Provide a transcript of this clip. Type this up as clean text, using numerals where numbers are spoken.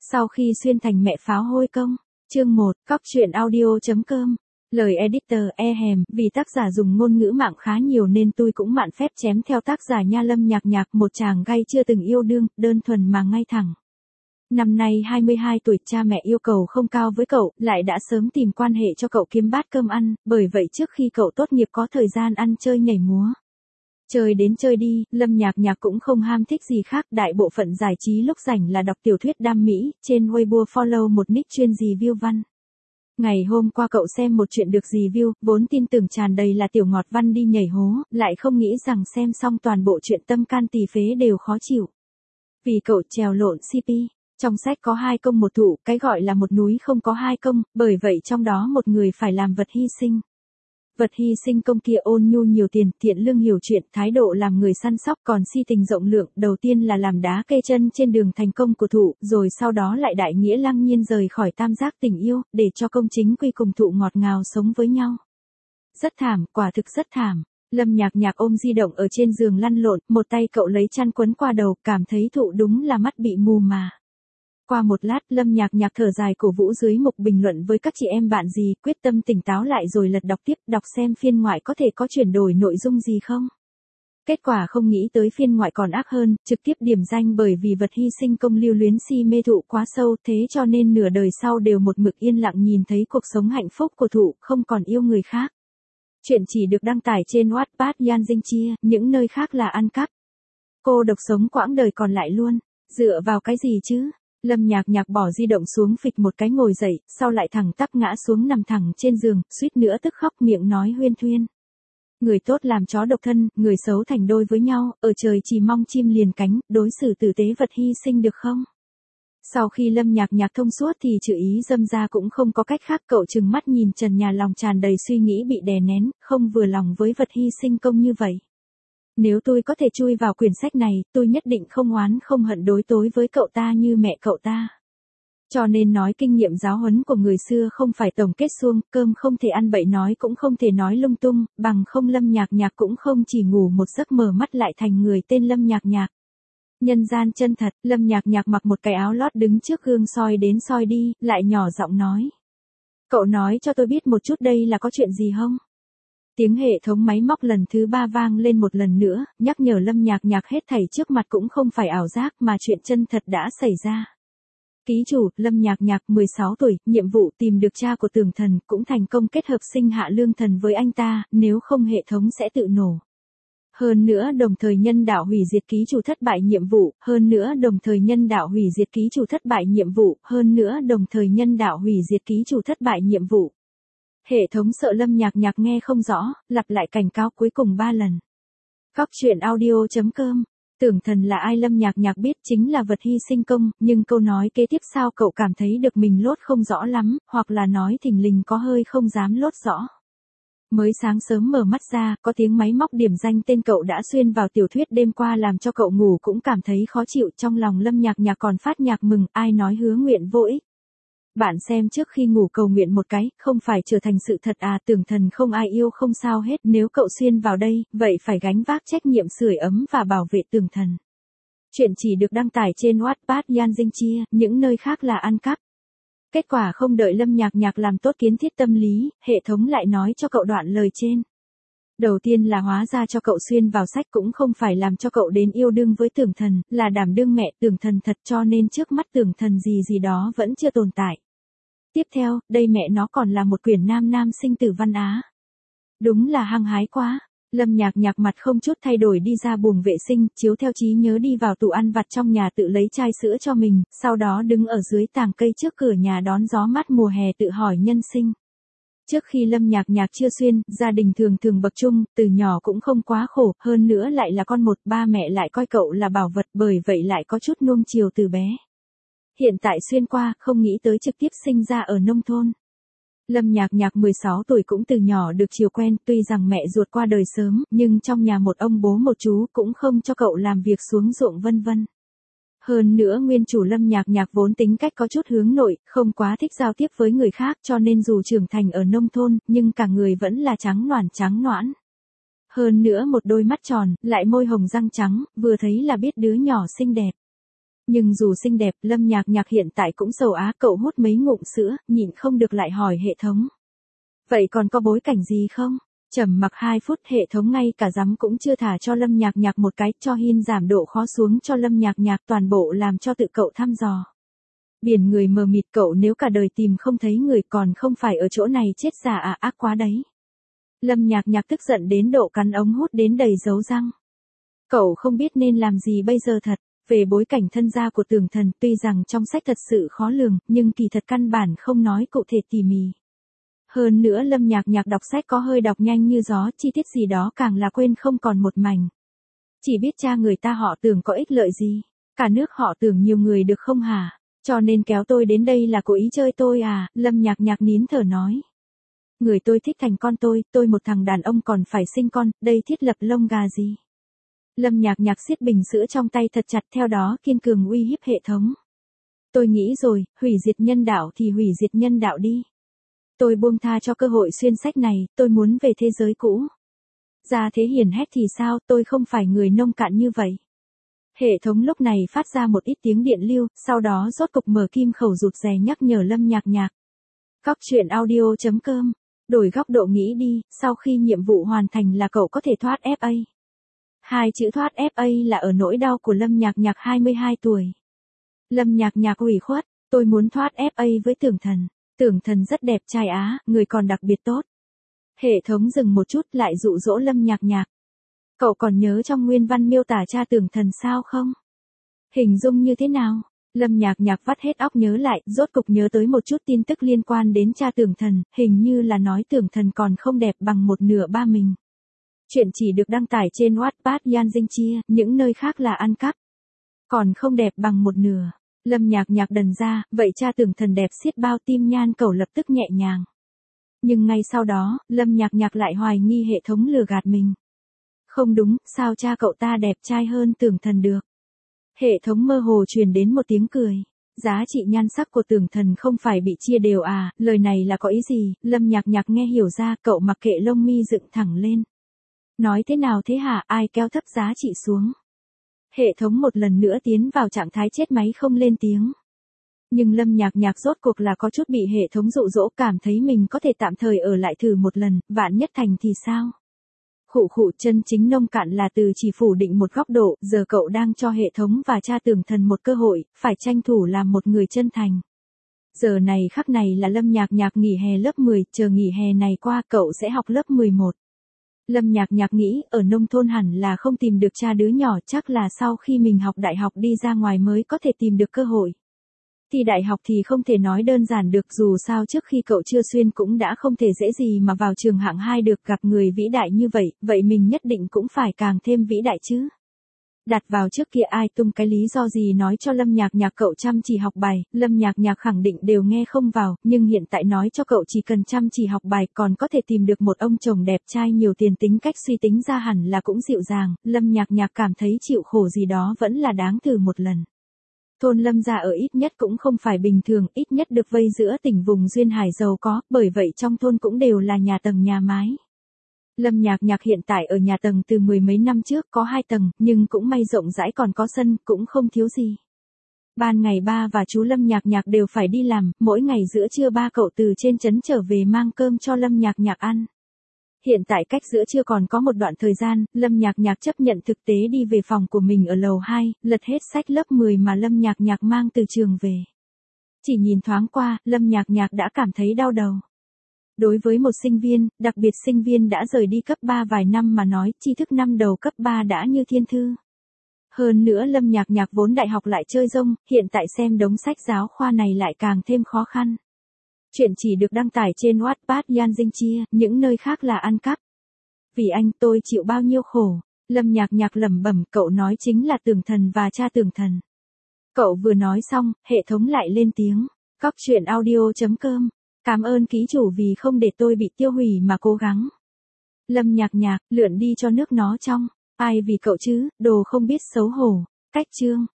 Sau khi xuyên thành mẹ pháo hôi công. Chương 1, Cóc truyện audio.com. Lời editor vì tác giả dùng ngôn ngữ mạng khá nhiều nên tôi cũng mạn phép chém theo tác giả nha. Lâm Nhạc Nhạc, một chàng gay chưa từng yêu đương, đơn thuần mà ngay thẳng. Năm nay 22 tuổi, cha mẹ yêu cầu không cao với cậu, lại đã sớm tìm quan hệ cho cậu kiếm bát cơm ăn, bởi vậy trước khi cậu tốt nghiệp có thời gian ăn chơi nhảy múa. Chơi đến chơi đi, Lâm Nhạc Nhạc cũng không ham thích gì khác, đại bộ phận giải trí lúc rảnh là đọc tiểu thuyết đam mỹ, trên Weibo follow một nick chuyên review văn. Ngày hôm qua cậu xem một chuyện được review, vốn tin tưởng tràn đầy là tiểu ngọt văn đi nhảy hố, lại không nghĩ rằng xem xong toàn bộ chuyện tâm can tỳ phế đều khó chịu. Vì cậu trèo lộn CP. Trong sách có 2 công một thủ, cái gọi là một núi không có 2 công, bởi vậy trong đó một người phải làm vật hy sinh. Vật hy sinh công kia ôn nhu nhiều tiền, thiện lương hiểu chuyện, thái độ làm người săn sóc, còn si tình rộng lượng, đầu tiên là làm đá kê chân trên đường thành công của thụ, rồi sau đó lại đại nghĩa lăng nhiên rời khỏi tam giác tình yêu, để cho công chính quy cùng thụ ngọt ngào sống với nhau. Rất thảm, quả thực rất thảm. Lâm Nhạc Nhạc ôm di động ở trên giường lăn lộn, một tay cậu lấy chăn quấn qua đầu, cảm thấy thụ đúng là mắt bị mù mà. Qua một lát, Lâm Nhạc Nhạc thở dài cổ vũ dưới mục bình luận với các chị em bạn gì, quyết tâm tỉnh táo lại rồi lật đọc tiếp, đọc xem phiên ngoại có thể có chuyển đổi nội dung gì không. Kết quả không nghĩ tới phiên ngoại còn ác hơn, trực tiếp điểm danh bởi vì vật hy sinh công lưu luyến si mê thụ quá sâu, thế cho nên nửa đời sau đều một mực yên lặng nhìn thấy cuộc sống hạnh phúc của thụ, không còn yêu người khác. Chuyện chỉ được đăng tải trên Wattpad Yan Dinh Chia, những nơi khác là ăn cắp. Cô độc sống quãng đời còn lại luôn, dựa vào cái gì chứ? Lâm Nhạc Nhạc bỏ di động xuống, phịch một cái ngồi dậy, sau lại thẳng tắp ngã xuống nằm thẳng trên giường, suýt nữa tức khóc, miệng nói huyên thuyên. Người tốt làm chó độc thân, người xấu thành đôi với nhau, ở trời chỉ mong chim liền cánh, đối xử tử tế vật hy sinh được không? Sau khi Lâm Nhạc Nhạc thông suốt thì chữ ý dâm ra cũng không có cách khác, cậu trừng mắt nhìn trần nhà, lòng tràn đầy suy nghĩ bị đè nén, không vừa lòng với vật hy sinh công như vậy. Nếu tôi có thể chui vào quyển sách này, tôi nhất định không oán không hận đối tối với cậu ta như mẹ cậu ta. Cho nên nói kinh nghiệm giáo huấn của người xưa không phải tổng kết suông, cơm không thể ăn bậy, nói cũng không thể nói lung tung, bằng không Lâm Nhạc Nhạc cũng không chỉ ngủ một giấc mở mắt lại thành người tên Lâm Nhạc Nhạc. Nhân gian chân thật, Lâm Nhạc Nhạc mặc một cái áo lót đứng trước gương soi đến soi đi, lại nhỏ giọng nói. Cậu nói cho tôi biết một chút đây là có chuyện gì không? Tiếng hệ thống máy móc lần thứ 3 vang lên một lần nữa, nhắc nhở Lâm Nhạc Nhạc hết thảy trước mặt cũng không phải ảo giác mà chuyện chân thật đã xảy ra. Ký chủ, Lâm Nhạc Nhạc, 16 tuổi, nhiệm vụ tìm được cha của Tưởng Thần, cũng thành công kết hợp sinh hạ lương thần với anh ta, nếu không hệ thống sẽ tự nổ. Hơn nữa đồng thời nhân đạo hủy diệt ký chủ thất bại nhiệm vụ, hơn nữa đồng thời nhân đạo hủy diệt ký chủ thất bại nhiệm vụ, hơn nữa đồng thời nhân đạo hủy diệt ký chủ thất bại nhiệm vụ. Hệ thống sợ Lâm Nhạc Nhạc nghe không rõ, lặp lại cảnh cáo cuối cùng 3 lần. Cóc truyện audio.com. Tưởng Thần là ai? Lâm Nhạc Nhạc biết chính là vật hy sinh công, nhưng câu nói kế tiếp sao cậu cảm thấy được mình lốt không rõ lắm, hoặc là nói thình lình có hơi không dám lốt rõ. Mới sáng sớm mở mắt ra, có tiếng máy móc điểm danh tên cậu đã xuyên vào tiểu thuyết đêm qua làm cho cậu ngủ cũng cảm thấy khó chịu, trong lòng Lâm Nhạc Nhạc còn phát nhạc mừng, ai nói hứa nguyện vô ích. Bạn xem trước khi ngủ cầu nguyện một cái, không phải trở thành sự thật à? Tưởng Thần không ai yêu không sao hết, nếu cậu xuyên vào đây, vậy phải gánh vác trách nhiệm sưởi ấm và bảo vệ Tưởng Thần. Chuyện chỉ được đăng tải trên Wattpad Yan Dinh Chia, những nơi khác là ăn cắp. Kết quả không đợi Lâm Nhạc Nhạc làm tốt kiến thiết tâm lý, hệ thống lại nói cho cậu đoạn lời trên. Đầu tiên là hóa ra cho cậu xuyên vào sách cũng không phải làm cho cậu đến yêu đương với Tưởng Thần, là đảm đương mẹ Tưởng Thần thật, cho nên trước mắt Tưởng Thần gì gì đó vẫn chưa tồn tại. Tiếp theo, đây mẹ nó còn là một quyển nam sinh tử văn Á. Đúng là hăng hái quá. Lâm Nhạc Nhạc mặt không chút thay đổi đi ra buồng vệ sinh, chiếu theo trí nhớ đi vào tủ ăn vặt trong nhà tự lấy chai sữa cho mình, sau đó đứng ở dưới tàng cây trước cửa nhà đón gió mát mùa hè tự hỏi nhân sinh. Trước khi Lâm Nhạc Nhạc chưa xuyên, gia đình thường bậc trung, từ nhỏ cũng không quá khổ, hơn nữa lại là con một, ba mẹ lại coi cậu là bảo vật, bởi vậy lại có chút nuông chiều từ bé. Hiện tại xuyên qua, không nghĩ tới trực tiếp sinh ra ở nông thôn. Lâm Nhạc Nhạc 16 tuổi cũng từ nhỏ được chiều quen, tuy rằng mẹ ruột qua đời sớm, nhưng trong nhà một ông bố một chú cũng không cho cậu làm việc xuống ruộng vân vân. Hơn nữa nguyên chủ Lâm Nhạc Nhạc vốn tính cách có chút hướng nội, không quá thích giao tiếp với người khác, cho nên dù trưởng thành ở nông thôn, nhưng cả người vẫn là trắng noãn. Hơn nữa một đôi mắt tròn, lại môi hồng răng trắng, vừa thấy là biết đứa nhỏ xinh đẹp. Nhưng dù xinh đẹp, Lâm Nhạc Nhạc hiện tại cũng sầu á, cậu hút mấy ngụm sữa, nhịn không được lại hỏi hệ thống. Vậy còn có bối cảnh gì không? Trầm mặc 2 phút, hệ thống ngay cả dám cũng chưa thả cho Lâm Nhạc Nhạc một cái, cho hin giảm độ khó xuống cho Lâm Nhạc Nhạc, toàn bộ làm cho tự cậu thăm dò. Biển người mờ mịt, cậu nếu cả đời tìm không thấy người còn không phải ở chỗ này chết già à, ác quá đấy. Lâm Nhạc Nhạc tức giận đến độ cắn ống hút đến đầy dấu răng. Cậu không biết nên làm gì bây giờ thật. Về bối cảnh thân gia của Tưởng Thần, tuy rằng trong sách thật sự khó lường, nhưng kỳ thật căn bản không nói cụ thể tỉ mỉ. Hơn nữa Lâm Nhạc Nhạc đọc sách có hơi đọc nhanh như gió, chi tiết gì đó càng là quên không còn một mảnh. Chỉ biết cha người ta họ Tưởng có ích lợi gì, cả nước họ Tưởng nhiều người được không hả? Cho nên kéo tôi đến đây là cố ý chơi tôi à? Lâm Nhạc Nhạc nín thở nói. Người tôi thích thành con tôi một thằng đàn ông còn phải sinh con, đây thiết lập lông gà gì? Lâm Nhạc Nhạc siết bình sữa trong tay thật chặt, theo đó kiên cường uy hiếp hệ thống. Tôi nghĩ rồi, hủy diệt nhân đạo thì hủy diệt nhân đạo đi. Tôi buông tha cho cơ hội xuyên sách này, tôi muốn về thế giới cũ. Ra thế hiển hách thì sao, tôi không phải người nông cạn như vậy. Hệ thống lúc này phát ra một ít tiếng điện lưu, sau đó rốt cục mở kim khẩu rụt rè nhắc nhở Lâm Nhạc Nhạc. Góc truyện audio.com. Đổi góc độ nghĩ đi, sau khi nhiệm vụ hoàn thành là cậu có thể thoát FA. 2 chữ thoát FA là ở nỗi đau của Lâm Nhạc Nhạc 22 tuổi. Lâm Nhạc Nhạc ủy khuất, tôi muốn thoát FA với Tưởng Thần. Tưởng Thần rất đẹp trai á, người còn đặc biệt tốt. Hệ thống dừng một chút lại dụ dỗ Lâm Nhạc Nhạc. Cậu còn nhớ trong nguyên văn miêu tả cha Tưởng Thần sao không? Hình dung như thế nào? Lâm Nhạc Nhạc vắt hết óc nhớ lại, rốt cục nhớ tới một chút tin tức liên quan đến cha Tưởng Thần, hình như là nói Tưởng Thần còn không đẹp bằng một nửa ba mình. Chuyện chỉ được đăng tải trên Wattpad Yan Dinh Chia, những nơi khác là ăn cắp. Còn không đẹp bằng một nửa. Lâm Nhạc Nhạc đần ra, vậy cha Tưởng Thần đẹp xiết bao, tim nhan cẩu lập tức nhẹ nhàng. Nhưng ngay sau đó, Lâm Nhạc Nhạc lại hoài nghi hệ thống lừa gạt mình. Không đúng, sao cha cậu ta đẹp trai hơn Tưởng Thần được? Hệ thống mơ hồ truyền đến một tiếng cười. Giá trị nhan sắc của Tưởng Thần không phải bị chia đều à, lời này là có ý gì? Lâm Nhạc Nhạc nghe hiểu ra, cậu mặc kệ lông mi dựng thẳng lên. Nói thế nào thế hả, ai kéo thấp giá trị xuống? Hệ thống một lần nữa tiến vào trạng thái chết máy không lên tiếng. Nhưng Lâm Nhạc Nhạc rốt cuộc là có chút bị hệ thống dụ dỗ, cảm thấy mình có thể tạm thời ở lại thử một lần, vạn nhất thành thì sao? Khụ khụ, chân chính nông cạn là từ chỉ phủ định một góc độ, giờ cậu đang cho hệ thống và cha Tưởng Thần một cơ hội, phải tranh thủ làm một người chân thành. Giờ này khắc này là Lâm Nhạc Nhạc nghỉ hè lớp 10, chờ nghỉ hè này qua cậu sẽ học lớp 11. Lâm Nhạc Nhạc nghĩ, ở nông thôn hẳn là không tìm được cha đứa nhỏ, chắc là sau khi mình học đại học đi ra ngoài mới có thể tìm được cơ hội. Thì đại học thì không thể nói đơn giản được, dù sao trước khi cậu chưa xuyên cũng đã không thể dễ gì mà vào trường hạng 2 được, gặp người vĩ đại như vậy, vậy mình nhất định cũng phải càng thêm vĩ đại chứ. Đặt vào trước kia ai tung cái lý do gì nói cho Lâm Nhạc Nhạc cậu chăm chỉ học bài, Lâm Nhạc Nhạc khẳng định đều nghe không vào, nhưng hiện tại nói cho cậu chỉ cần chăm chỉ học bài còn có thể tìm được một ông chồng đẹp trai nhiều tiền, tính cách suy tính ra hẳn là cũng dịu dàng, Lâm Nhạc Nhạc cảm thấy chịu khổ gì đó vẫn là đáng thử một lần. Thôn Lâm gia ở ít nhất cũng không phải bình thường, ít nhất được vây giữa tỉnh vùng duyên hải giàu có, bởi vậy trong thôn cũng đều là nhà tầng nhà mái. Lâm Nhạc Nhạc hiện tại ở nhà tầng từ mười mấy năm trước, có 2 tầng, nhưng cũng may rộng rãi, còn có sân, cũng không thiếu gì. Ban ngày ba và chú Lâm Nhạc Nhạc đều phải đi làm, mỗi ngày giữa trưa ba cậu từ trên trấn trở về mang cơm cho Lâm Nhạc Nhạc ăn. Hiện tại cách giữa trưa còn có một đoạn thời gian, Lâm Nhạc Nhạc chấp nhận thực tế đi về phòng của mình ở lầu 2, lật hết sách lớp 10 mà Lâm Nhạc Nhạc mang từ trường về. Chỉ nhìn thoáng qua, Lâm Nhạc Nhạc đã cảm thấy đau đầu. Đối với một sinh viên, đặc biệt sinh viên đã rời đi cấp 3 vài năm mà nói, tri thức năm đầu cấp 3 đã như thiên thư. Hơn nữa Lâm Nhạc Nhạc vốn đại học lại chơi rông, hiện tại xem đống sách giáo khoa này lại càng thêm khó khăn. Chuyện chỉ được đăng tải trên Wattpad Yan Dinh Chia, những nơi khác là ăn cắp. Vì anh tôi chịu bao nhiêu khổ. Lâm Nhạc Nhạc lẩm bẩm, cậu nói chính là Tưởng Thần và cha Tưởng Thần. Cậu vừa nói xong, hệ thống lại lên tiếng. Góc truyện audio.com. Cảm ơn ký chủ vì không để tôi bị tiêu hủy mà cố gắng. Lâm Nhạc Nhạc, lượn đi cho nước nó trong. Ai vì cậu chứ, đồ không biết xấu hổ. Cách chương.